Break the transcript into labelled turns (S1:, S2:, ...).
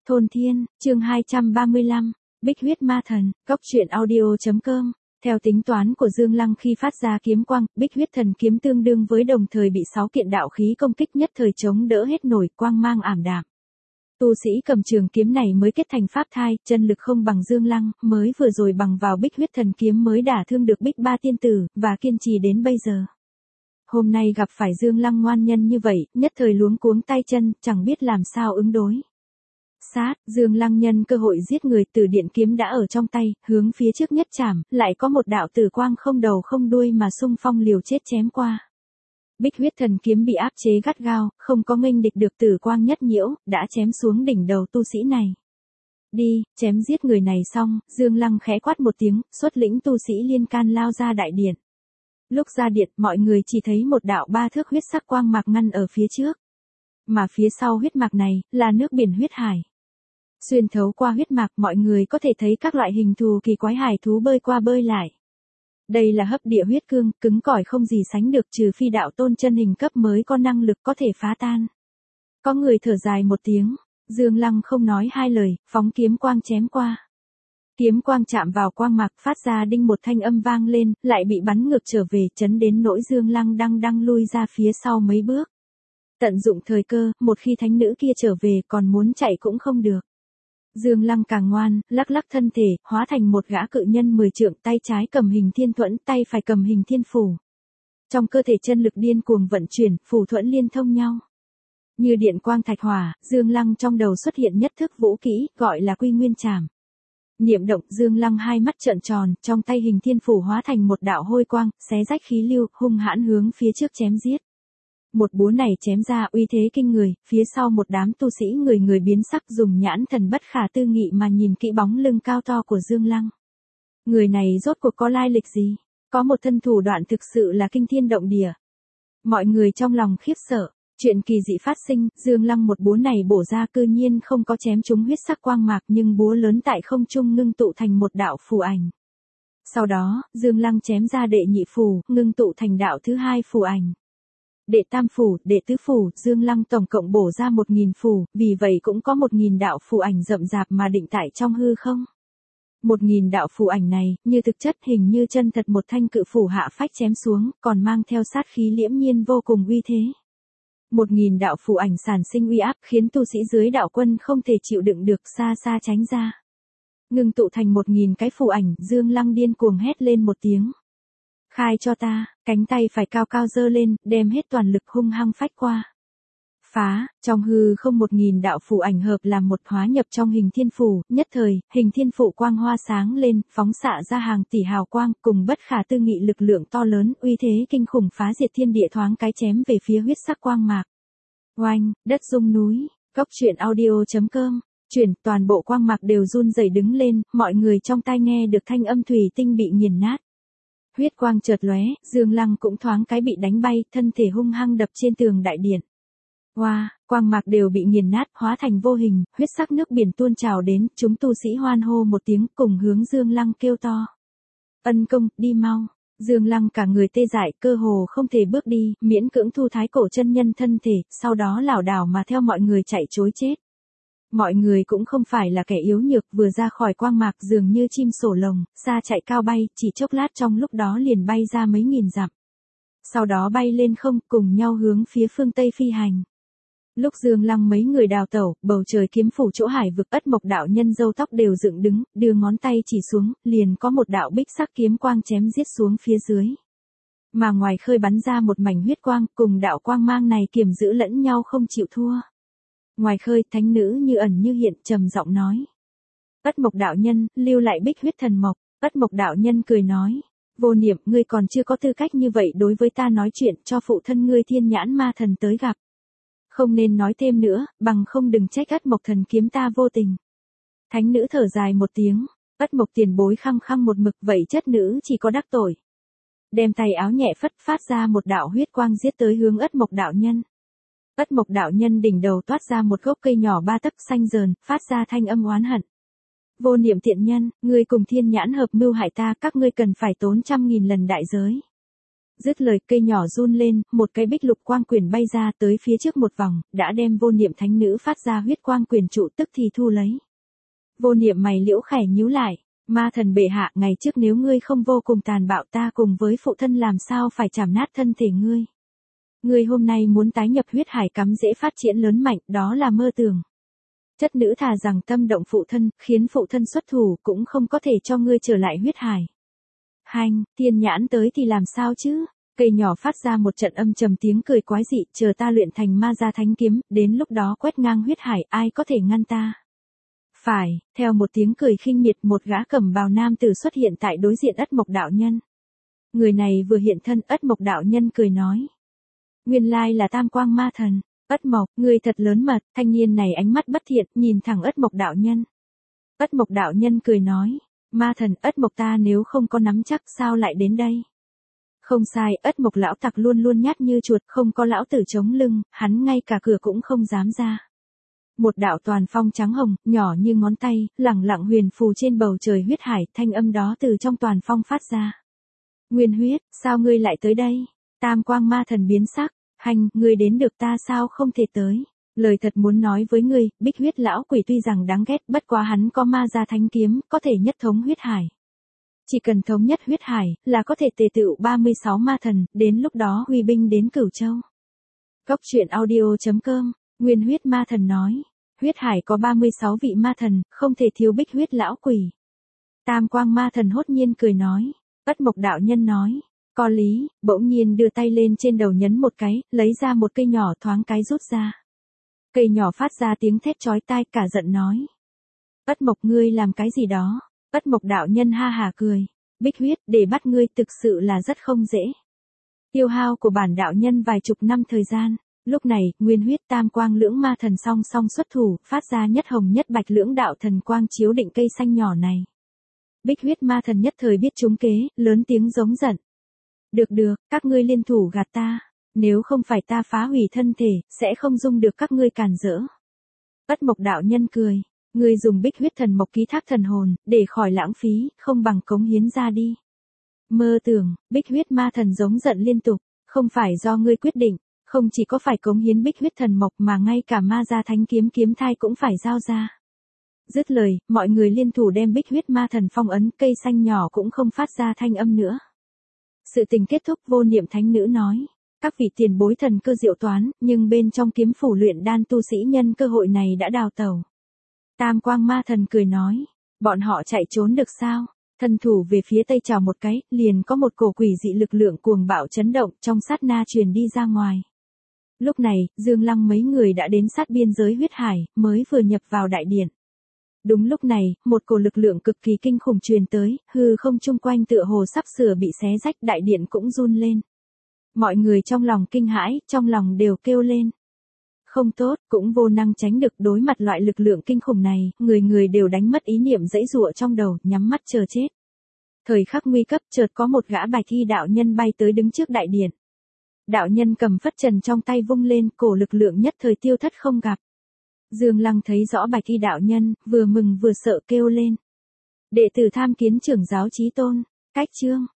S1: Thôn Thiên, chương 235, Bích huyết ma thần, góc truyện audio.com. Theo tính toán của Dương Lăng khi phát ra kiếm quang, Bích huyết thần kiếm tương đương với đồng thời bị 6 kiện đạo khí công kích nhất thời chống đỡ hết nổi, quang mang ảm đạm. Tu sĩ cầm trường kiếm này mới kết thành pháp thai, chân lực không bằng Dương Lăng, mới vừa rồi bằng vào Bích huyết thần kiếm mới đả thương được Bích Ba tiên tử, và kiên trì đến bây giờ. Hôm nay gặp phải Dương Lăng ngoan nhân như vậy, nhất thời luống cuống tay chân, chẳng biết làm sao ứng đối. Sát, Dương Lăng nhân cơ hội giết người, Tử Điện kiếm đã ở trong tay, hướng phía trước nhất chảm, lại có một đạo tử quang không đầu không đuôi mà xung phong liều chết chém qua. Bích huyết thần kiếm bị áp chế gắt gao, không có nghênh địch được tử quang nhất nhiễu, đã chém xuống đỉnh đầu tu sĩ này. Đi, chém giết người này xong, Dương Lăng khẽ quát một tiếng, xuất lĩnh tu sĩ liên can lao ra đại điện. Lúc ra điện, mọi người chỉ thấy một đạo 3 thước huyết sắc quang mạc ngăn ở phía trước. Mà phía sau huyết mạc này, là nước biển huyết hải. Xuyên thấu qua huyết mạc, mọi người có thể thấy các loại hình thù kỳ quái hải thú bơi qua bơi lại. Đây là hấp địa huyết cương, cứng cỏi không gì sánh được, trừ phi đạo tôn chân hình cấp mới có năng lực có thể phá tan. Có người thở dài một tiếng, Dương Lăng không nói hai lời, phóng kiếm quang chém qua. Kiếm quang chạm vào quang mạc, phát ra đinh một thanh âm vang lên, lại bị bắn ngược trở về, chấn đến nỗi Dương Lăng đang lui ra phía sau mấy bước. Tận dụng thời cơ, một khi thánh nữ kia trở về còn muốn chạy cũng không được. Dương Lăng càng ngoan, lắc lắc thân thể, hóa thành một gã cự nhân 10 trượng, tay trái cầm hình thiên thuẫn, tay phải cầm hình thiên phủ. Trong cơ thể chân lực điên cuồng vận chuyển, phù thuẫn liên thông nhau. Như điện quang thạch hỏa, Dương Lăng trong đầu xuất hiện nhất thức vũ kỹ, gọi là Quy Nguyên Trảm. Niệm động, Dương Lăng hai mắt trợn tròn, trong tay hình thiên phủ hóa thành một đạo hôi quang, xé rách khí lưu, hung hãn hướng phía trước chém giết. Một búa này chém ra uy thế kinh người, phía sau một đám tu sĩ người biến sắc, dùng nhãn thần bất khả tư nghị mà nhìn kỹ bóng lưng cao to của Dương Lăng. Người này rốt cuộc có lai lịch gì? Có một thân thủ đoạn thực sự là kinh thiên động địa. Mọi người trong lòng khiếp sợ, chuyện kỳ dị phát sinh, Dương Lăng một búa này bổ ra cư nhiên không có chém trúng huyết sắc quang mạc, nhưng búa lớn tại không trung ngưng tụ thành một đạo phù ảnh. Sau đó, Dương Lăng chém ra đệ nhị phù, ngưng tụ thành đạo thứ hai phù ảnh. Đệ tam phủ, đệ tứ phủ, Dương Lăng tổng cộng bổ ra 1000 phủ, vì vậy cũng có 1000 đạo phù ảnh rậm rạp mà định tại trong hư không. 1000 đạo phù ảnh này, như thực chất hình như chân thật một thanh cự phủ hạ phách chém xuống, còn mang theo sát khí liễm nhiên vô cùng uy thế. 1000 đạo phù ảnh sản sinh uy áp, khiến tu sĩ dưới đạo quân không thể chịu đựng được, xa xa tránh ra. Ngưng tụ thành 1000 cái phù ảnh, Dương Lăng điên cuồng hét lên một tiếng. Khai cho ta, cánh tay phải cao cao giơ lên, đem hết toàn lực hung hăng phách qua. Phá, trong hư không 1000 đạo phù ảnh hợp làm một, hóa nhập trong hình thiên phủ, nhất thời, hình thiên phủ quang hoa sáng lên, phóng xạ ra hàng tỷ hào quang, cùng bất khả tư nghị lực lượng to lớn, uy thế kinh khủng phá diệt thiên địa, thoáng cái chém về phía huyết sắc quang mạc. Oanh, đất rung núi, góc truyện audio.com. Chuyển, toàn bộ quang mạc đều run rẩy đứng lên, mọi người trong tai nghe được thanh âm thủy tinh bị nghiền nát. Huyết quang chợt lóe, Dương Lăng cũng thoáng cái bị đánh bay, thân thể hung hăng đập trên tường đại điện. Hoa, quang mạc đều bị nghiền nát, hóa thành vô hình, huyết sắc nước biển tuôn trào đến, chúng tu sĩ hoan hô một tiếng, cùng hướng Dương Lăng kêu to. Ân công, đi mau. Dương Lăng cả người tê dại, cơ hồ không thể bước đi, miễn cưỡng thu thái cổ chân nhân thân thể, sau đó lảo đảo mà theo mọi người chạy trối chết. Mọi người cũng không phải là kẻ yếu nhược, vừa ra khỏi quang mạc dường như chim sổ lồng, xa chạy cao bay, chỉ chốc lát trong lúc đó liền bay ra mấy nghìn dặm. Sau đó bay lên không, cùng nhau hướng phía phương Tây phi hành. Lúc Dương Lăng mấy người đào tẩu, bầu trời kiếm phủ chỗ hải vực, Ất Mộc đạo nhân râu tóc đều dựng đứng, đưa ngón tay chỉ xuống, liền có một đạo bích sắc kiếm quang chém giết xuống phía dưới. Mà ngoài khơi bắn ra một mảnh huyết quang, cùng đạo quang mang này kiềm giữ lẫn nhau không chịu thua. Ngoài khơi, thánh nữ như ẩn như hiện, trầm giọng nói. Ất Mộc đạo nhân, lưu lại bích huyết thần mộc. Ất Mộc đạo nhân cười nói. Vô Niệm, ngươi còn chưa có tư cách như vậy đối với ta nói chuyện, cho phụ thân ngươi Thiên Nhãn Ma Thần tới gặp. Không nên nói thêm nữa, bằng không đừng trách Ất Mộc thần kiếm ta vô tình. Thánh nữ thở dài một tiếng. Ất Mộc tiền bối khăng khăng một mực, vậy chất nữ chỉ có đắc tội. Đem tay áo nhẹ phất, phát ra một đạo huyết quang giết tới hướng Ất Mộc đạo nhân. Ất Mộc đạo nhân đỉnh đầu toát ra một gốc cây nhỏ 3 tấc xanh rờn, phát ra thanh âm oán hận. Vô Niệm tiện nhân, ngươi cùng Thiên Nhãn hợp mưu hại ta, các ngươi cần phải tốn 100.000 lần đại giới. Dứt lời cây nhỏ run lên, một cái bích lục quang quyền bay ra tới phía trước một vòng, đã đem vô niệm thánh nữ phát ra huyết quang quyền trụ tức thì thu lấy. Vô niệm mày liễu khẻ nhíu lại, ma thần bệ hạ, ngày trước nếu ngươi không vô cùng tàn bạo ta cùng với phụ thân làm sao phải chảm nát thân thể ngươi. Ngươi hôm nay muốn tái nhập huyết hải cắm dễ phát triển lớn mạnh, đó là mơ tưởng. Chất nữ thà rằng tâm động phụ thân, khiến phụ thân xuất thủ cũng không có thể cho ngươi trở lại huyết hải. Hanh, tiên nhãn tới thì làm sao chứ? Cây nhỏ phát ra một trận âm trầm tiếng cười quái dị, chờ ta luyện thành ma gia thánh kiếm, đến lúc đó quét ngang huyết hải, ai có thể ngăn ta? Phải, theo một tiếng cười khinh miệt, một gã cẩm bào nam tử xuất hiện tại đối diện Ất Mộc đạo nhân. Người này vừa hiện thân, Ất Mộc đạo nhân cười nói. Nguyên lai là Tam Quang Ma Thần. Ất Mộc, người thật lớn mật, thanh niên này ánh mắt bất thiện, nhìn thẳng Ất Mộc đạo nhân. Ất Mộc đạo nhân cười nói. Ma thần, Ất Mộc ta nếu không có nắm chắc sao lại đến đây? Không sai, Ất Mộc lão tặc luôn luôn nhát như chuột, không có lão tử chống lưng, hắn ngay cả cửa cũng không dám ra. Một đạo toàn phong trắng hồng, nhỏ như ngón tay, lẳng lặng huyền phù trên bầu trời huyết hải, thanh âm đó từ trong toàn phong phát ra. Nguyên huyết, sao ngươi lại tới đây? Tam Quang Ma Thần biến sắc, hành, ngươi đến được ta sao không thể tới? Lời thật muốn nói với ngươi, Bích huyết lão quỷ tuy rằng đáng ghét, bất quá hắn có ma gia thánh kiếm, có thể nhất thống huyết hải. Chỉ cần thống nhất huyết hải, là có thể tề tựu 36 ma thần, đến lúc đó huy binh đến Cửu Châu. Góc truyện audio.com, Nguyên huyết ma thần nói. Huyết hải có 36 vị ma thần, không thể thiếu Bích huyết lão quỷ. Tam Quang Ma Thần hốt nhiên cười nói. Ất Mộc đạo nhân nói. Có lý, bỗng nhiên đưa tay lên trên đầu nhấn một cái, lấy ra một cây nhỏ thoáng cái rút ra. Cây nhỏ phát ra tiếng thét chói tai, cả giận nói. Ất Mộc ngươi làm cái gì đó? Ất Mộc đạo nhân ha hà cười. Bích huyết, để bắt ngươi thực sự là rất không dễ. Tiêu hao của bản đạo nhân vài chục năm thời gian. Lúc này, Nguyên huyết Tam Quang lưỡng ma thần song song xuất thủ, phát ra nhất hồng nhất bạch lưỡng đạo thần quang chiếu định cây xanh nhỏ này. Bích huyết ma thần nhất thời biết trúng kế, lớn tiếng giống giận. Được, các ngươi liên thủ gạt ta. Nếu không phải ta phá hủy thân thể, sẽ không dung được các ngươi cản rỡ. Ất Mộc đạo nhân cười. Ngươi dùng Bích huyết thần mộc ký thác thần hồn, để khỏi lãng phí, không bằng cống hiến ra đi. Mơ tưởng, Bích huyết ma thần giống giận liên tục. Không phải do ngươi quyết định. Không chỉ có phải cống hiến Bích huyết thần mộc mà ngay cả ma gia thánh kiếm kiếm thai cũng phải giao ra. Dứt lời, mọi người liên thủ đem Bích huyết ma thần phong ấn, cây xanh nhỏ cũng không phát ra thanh âm nữa. Sự tình kết thúc, vô niệm thánh nữ nói. Các vị tiền bối thần cơ diệu toán, nhưng bên trong kiếm phủ luyện đan tu sĩ nhân cơ hội này đã đào tẩu. Tam Quang Ma Thần cười nói. Bọn họ chạy trốn được sao? Thân thủ về phía tây chào một cái, liền có một cổ quỷ dị lực lượng cuồng bạo chấn động, trong sát na truyền đi ra ngoài. Lúc này, Dương Lăng mấy người đã đến sát biên giới huyết hải, mới vừa nhập vào đại điện. Đúng lúc này, một cổ lực lượng cực kỳ kinh khủng truyền tới, hư không chung quanh tựa hồ sắp sửa bị xé rách, đại điện cũng run lên. Mọi người trong lòng kinh hãi, trong lòng đều kêu lên. Không tốt, cũng vô năng tránh được, đối mặt loại lực lượng kinh khủng này, người đều đánh mất ý niệm giãy giụa trong đầu, nhắm mắt chờ chết. Thời khắc nguy cấp, chợt có một gã bạch y đạo nhân bay tới đứng trước đại điện. Đạo nhân cầm phất trần trong tay vung lên, cổ lực lượng nhất thời tiêu thất không gặp. Dương Lăng thấy rõ bạch y đạo nhân, vừa mừng vừa sợ kêu lên. Đệ tử tham kiến trưởng giáo Chí Tôn. Cách chương